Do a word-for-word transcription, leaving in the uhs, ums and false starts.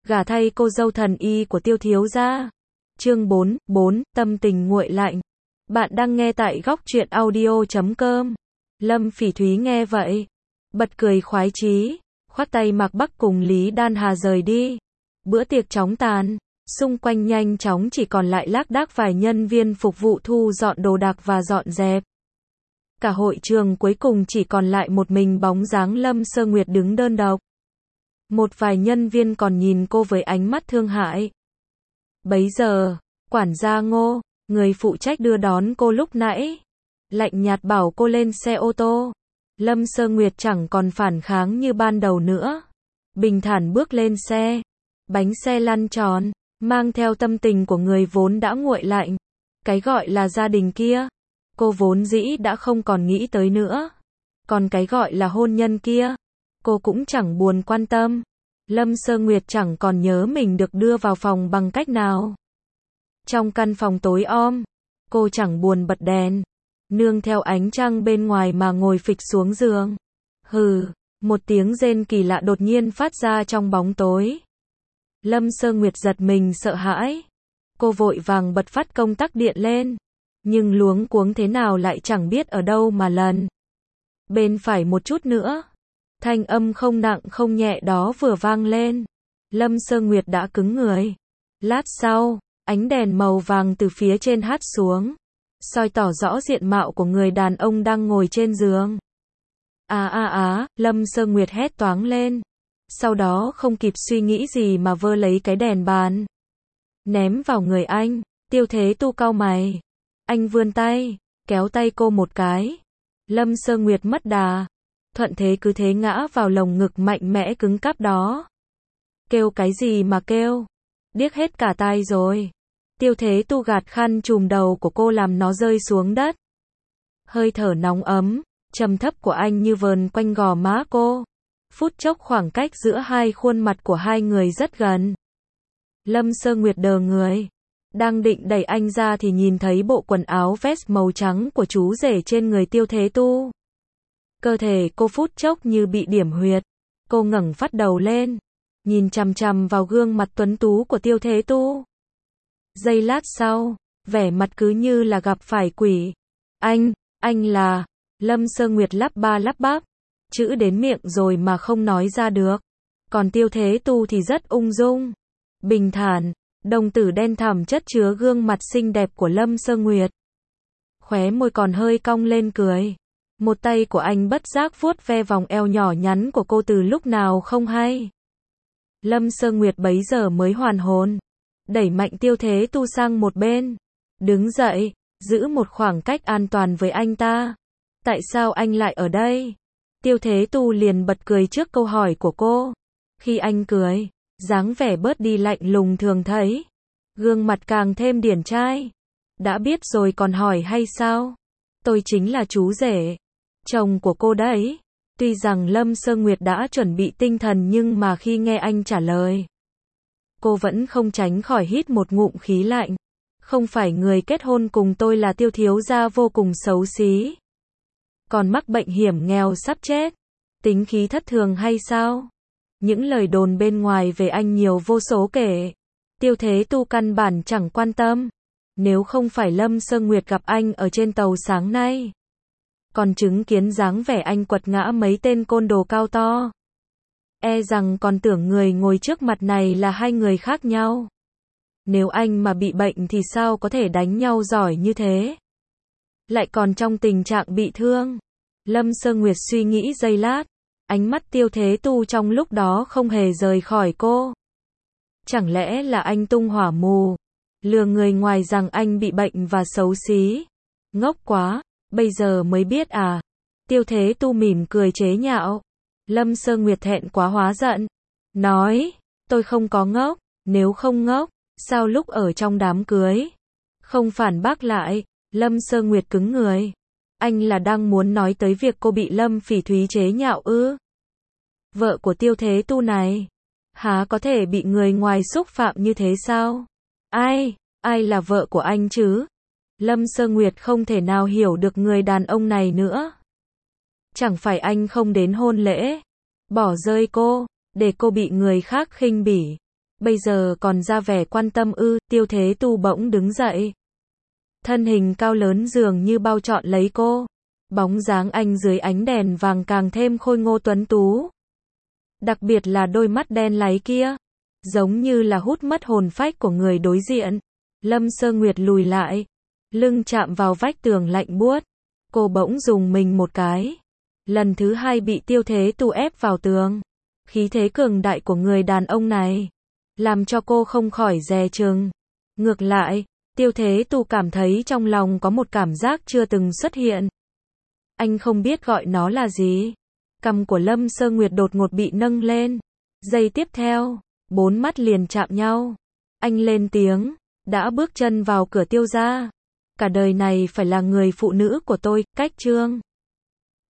Gả thay cô dâu thần y của Tiêu thiếu gia. Chương bốn, bốn, tâm tình nguội lạnh. Bạn đang nghe tại góc truyện audio chấm com. Lâm Phỉ Thúy nghe vậy, bật cười khoái chí, khoát tay Mạc Bắc cùng Lý Đan Hà rời đi. Bữa tiệc chóng tàn, xung quanh nhanh chóng chỉ còn lại lác đác vài nhân viên phục vụ thu dọn đồ đạc và dọn dẹp. Cả hội trường cuối cùng chỉ còn lại một mình bóng dáng Lâm Sơ Nguyệt đứng đơn độc. Một vài nhân viên còn nhìn cô với ánh mắt thương hại. Bấy giờ, quản gia Ngô, người phụ trách đưa đón cô lúc nãy, lạnh nhạt bảo cô lên xe ô tô. Lâm Sơ Nguyệt chẳng còn phản kháng như ban đầu nữa. Bình thản bước lên xe. Bánh xe lăn tròn, mang theo tâm tình của người vốn đã nguội lạnh. Cái gọi là gia đình kia, cô vốn dĩ đã không còn nghĩ tới nữa. Còn cái gọi là hôn nhân kia, cô cũng chẳng buồn quan tâm. Lâm Sơ Nguyệt chẳng còn nhớ mình được đưa vào phòng bằng cách nào. Trong căn phòng tối om, cô chẳng buồn bật đèn, nương theo ánh trăng bên ngoài mà ngồi phịch xuống giường. Hừ, một tiếng rên kỳ lạ đột nhiên phát ra trong bóng tối. Lâm Sơ Nguyệt giật mình sợ hãi. Cô vội vàng bật phát công tắc điện lên, nhưng luống cuống thế nào lại chẳng biết ở đâu mà lần. Bên phải một chút nữa. Thanh âm không nặng không nhẹ đó vừa vang lên. Lâm Sơ Nguyệt đã cứng người. Lát sau, ánh đèn màu vàng từ phía trên hắt xuống, soi tỏ rõ diện mạo của người đàn ông đang ngồi trên giường. À à à, Lâm Sơ Nguyệt hét toáng lên. Sau đó không kịp suy nghĩ gì mà vơ lấy cái đèn bàn, ném vào người anh. Tiêu Thế Tu cau mày. Anh vươn tay, kéo tay cô một cái. Lâm Sơ Nguyệt mất đà, thuận thế cứ thế ngã vào lồng ngực mạnh mẽ cứng cáp đó. Kêu cái gì mà kêu? Điếc hết cả tai rồi. Tiêu Thế Tu gạt khăn trùm đầu của cô làm nó rơi xuống đất. Hơi thở nóng ấm, trầm thấp của anh như vờn quanh gò má cô. Phút chốc khoảng cách giữa hai khuôn mặt của hai người rất gần. Lâm Sơ Nguyệt đờ người, đang định đẩy anh ra thì nhìn thấy bộ quần áo vest màu trắng của chú rể trên người Tiêu Thế Tu. Cơ thể cô phút chốc như bị điểm huyệt. Cô ngẩng phát đầu lên, nhìn chằm chằm vào gương mặt tuấn tú của Tiêu Thế Tu. Giây lát sau, vẻ mặt cứ như là gặp phải quỷ. Anh, anh là... Lâm Sơ Nguyệt lắp ba lắp bắp, chữ đến miệng rồi mà không nói ra được. Còn Tiêu Thế Tu thì rất ung dung, bình thản, đồng tử đen thẳm chất chứa gương mặt xinh đẹp của Lâm Sơ Nguyệt. Khóe môi còn hơi cong lên cười. Một tay của anh bất giác vuốt ve vòng eo nhỏ nhắn của cô từ lúc nào không hay. Lâm Sơ Nguyệt bấy giờ mới hoàn hồn, đẩy mạnh Tiêu Thế Tu sang một bên, đứng dậy, giữ một khoảng cách an toàn với anh ta. Tại sao anh lại ở đây? Tiêu Thế Tu liền bật cười trước câu hỏi của cô. Khi anh cười, dáng vẻ bớt đi lạnh lùng thường thấy, gương mặt càng thêm điển trai. Đã biết rồi còn hỏi hay sao? Tôi chính là chú rể, chồng của cô đấy. Tuy rằng Lâm Sơ Nguyệt đã chuẩn bị tinh thần nhưng mà khi nghe anh trả lời, cô vẫn không tránh khỏi hít một ngụm khí lạnh. Không phải người kết hôn cùng tôi là Tiêu thiếu gia vô cùng xấu xí, còn mắc bệnh hiểm nghèo sắp chết, tính khí thất thường hay sao? Những lời đồn bên ngoài về anh nhiều vô số kể. Tiêu Thế Tu căn bản chẳng quan tâm. Nếu không phải Lâm Sơ Nguyệt gặp anh ở trên tàu sáng nay, còn chứng kiến dáng vẻ anh quật ngã mấy tên côn đồ cao to, e rằng còn tưởng người ngồi trước mặt này là hai người khác nhau. Nếu anh mà bị bệnh thì sao có thể đánh nhau giỏi như thế? Lại còn trong tình trạng bị thương. Lâm Sơ Nguyệt suy nghĩ giây lát, ánh mắt Tiêu Thế Tu trong lúc đó không hề rời khỏi cô. Chẳng lẽ là anh tung hỏa mù, lừa người ngoài rằng anh bị bệnh và xấu xí? Ngốc quá, bây giờ mới biết à? Tiêu Thế Tu mỉm cười chế nhạo. Lâm Sơ Nguyệt thẹn quá hóa giận, nói, tôi không có ngốc, nếu không ngốc, sao lúc ở trong đám cưới không phản bác lại? Lâm Sơ Nguyệt cứng người. Anh là đang muốn nói tới việc cô bị Lâm Phỉ Thúy chế nhạo ư? Vợ của Tiêu Thế Tu này, há có thể bị người ngoài xúc phạm như thế sao? Ai, ai là vợ của anh chứ? Lâm Sơ Nguyệt không thể nào hiểu được người đàn ông này nữa. Chẳng phải anh không đến hôn lễ, bỏ rơi cô, để cô bị người khác khinh bỉ. Bây giờ còn ra vẻ quan tâm ư? Tiêu Thế Tu bỗng đứng dậy. Thân hình cao lớn dường như bao trọn lấy cô. Bóng dáng anh dưới ánh đèn vàng càng thêm khôi ngô tuấn tú. Đặc biệt là đôi mắt đen láy kia, giống như là hút mất hồn phách của người đối diện. Lâm Sơ Nguyệt lùi lại, lưng chạm vào vách tường lạnh buốt. Cô bỗng dùng mình một cái. Lần thứ hai bị Tiêu Thế Tu ép vào tường. Khí thế cường đại của người đàn ông này làm cho cô không khỏi dè chừng. Ngược lại, Tiêu Thế Tu cảm thấy trong lòng có một cảm giác chưa từng xuất hiện. Anh không biết gọi nó là gì. Cằm của Lâm Sơ Nguyệt đột ngột bị nâng lên. Giây tiếp theo, bốn mắt liền chạm nhau. Anh lên tiếng, đã bước chân vào cửa Tiêu gia. Cả đời này phải là người phụ nữ của tôi, Cách Trương.